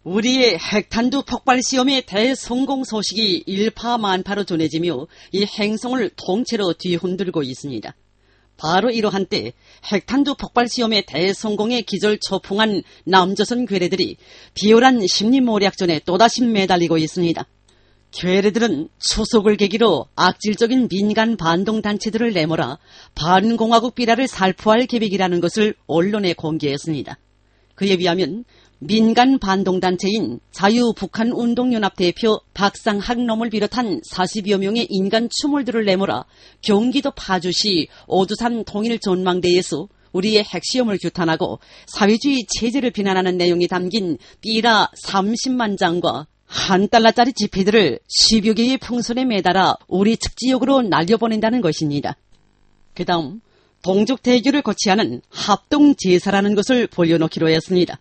우리의 핵탄두 폭발 시험의 대성공 소식이 일파만파로 전해지며 이 행성을 통째로 뒤흔들고 있습니다. 바로 이러한 때 핵탄두 폭발 시험의 대성공에 기절초풍한 남조선 괴뢰들이 비열한 심리모략전에 또다시 매달리고 있습니다. 괴뢰들은 추석을 계기로 악질적인 민간 반동단체들을 내몰아 반공화국 비라를 살포할 계획이라는 것을 언론에 공개했습니다. 그에 비하면 민간 반동단체인 자유북한운동연합 대표 박상학놈을 비롯한 40여 명의 인간 추몰들을 내몰아 경기도 파주시 오두산 통일전망대에서 우리의 핵시험을 규탄하고 사회주의 체제를 비난하는 내용이 담긴 삐라 30만 장과 $1달러짜리 지폐들을 10여 개의 풍선에 매달아 우리 측 지역으로 날려보낸다는 것입니다. 그 다음 동족대교를 거치하는 합동제사라는 것을 벌려놓기로 했습니다.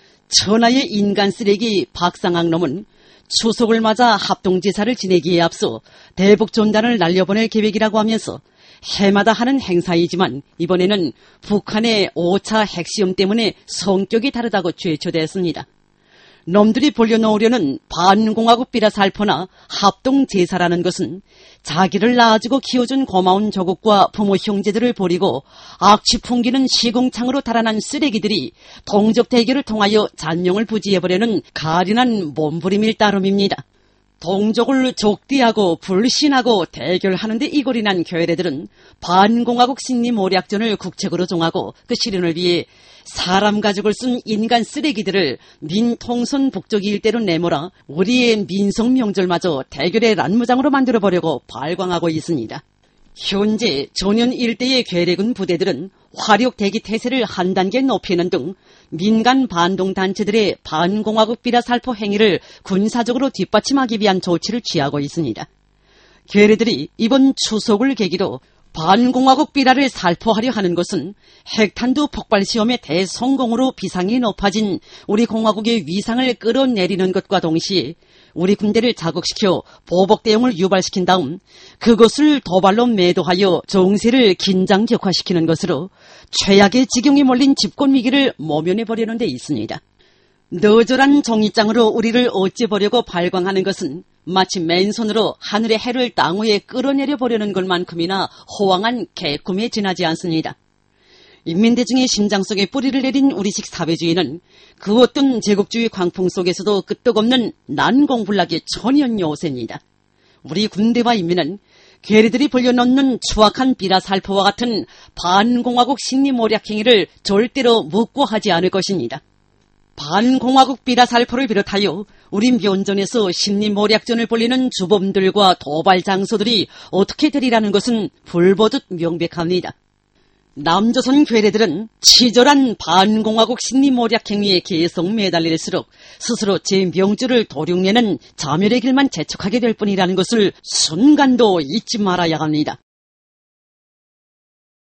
천하의 인간 쓰레기 박상학놈은 추석을 맞아 합동제사를 지내기에 앞서 대북전단을 날려보낼 계획이라고 하면서 해마다 하는 행사이지만 이번에는 북한의 5차 핵시험 때문에 성격이 다르다고 죄초됐습니다. 놈들이 벌려놓으려는 반공화국 비라 살포나 합동제사라는 것은 자기를 낳아주고 키워준 고마운 조국과 부모 형제들을 버리고 악취 풍기는 시궁창으로 달아난 쓰레기들이 동족 대결을 통하여 잔용을 부지해보려는 가련한 몸부림일 따름입니다. 동족을 적대하고 불신하고 대결하는데 이골이 난 괴뢰들은 반공화국 심리모략전을 국책으로 정하고 그 실현을 위해 사람 가죽을 쓴 인간 쓰레기들을 민통선 북쪽 일대로 내몰아 우리의 민속 명절마저 대결의 란무장으로 만들어보려고 발광하고 있습니다. 현재 전현 일대의 괴뢰군 부대들은 화력 대기 태세를 한 단계 높이는 등 민간 반동단체들의 반공화국 비라 살포 행위를 군사적으로 뒷받침하기 위한 조치를 취하고 있습니다. 괴뢰들이 이번 추석을 계기로 반공화국 비라를 살포하려 하는 것은 핵탄두 폭발 시험의 대성공으로 비상이 높아진 우리 공화국의 위상을 끌어내리는 것과 동시에 우리 군대를 자극시켜 보복 대응을 유발시킨 다음 그것을 도발로 매도하여 정세를 긴장격화시키는 것으로 최악의 지경에 몰린 집권위기를 모면해보려는 데 있습니다. 너절한 종이장으로 우리를 어찌보려고 발광하는 것은 마치 맨손으로 하늘의 해를 땅 위에 끌어내려 보려는 것만큼이나 호황한 개꿈에 지나지 않습니다. 인민대중의 심장 속에 뿌리를 내린 우리식 사회주의는 그 어떤 제국주의 광풍 속에서도 끄떡없는 난공불락의 천연 요새입니다. 우리 군대와 인민은 괴뢰들이 벌려놓는 추악한 비라 살포와 같은 반공화국 심리모략 행위를 절대로 묵고하지 않을 것입니다. 반공화국 비라 살포를 비롯하여 우리 면전에서 심리모략전을 벌리는 주범들과 도발 장소들이 어떻게 되리라는 것은 불보듯 명백합니다. 남조선 괴뢰들은 치졸한 반공화국 심리모략 행위에 계속 매달릴수록 스스로 제 명주를 도륙내는 자멸의 길만 재촉하게 될 뿐이라는 것을 순간도 잊지 말아야 합니다.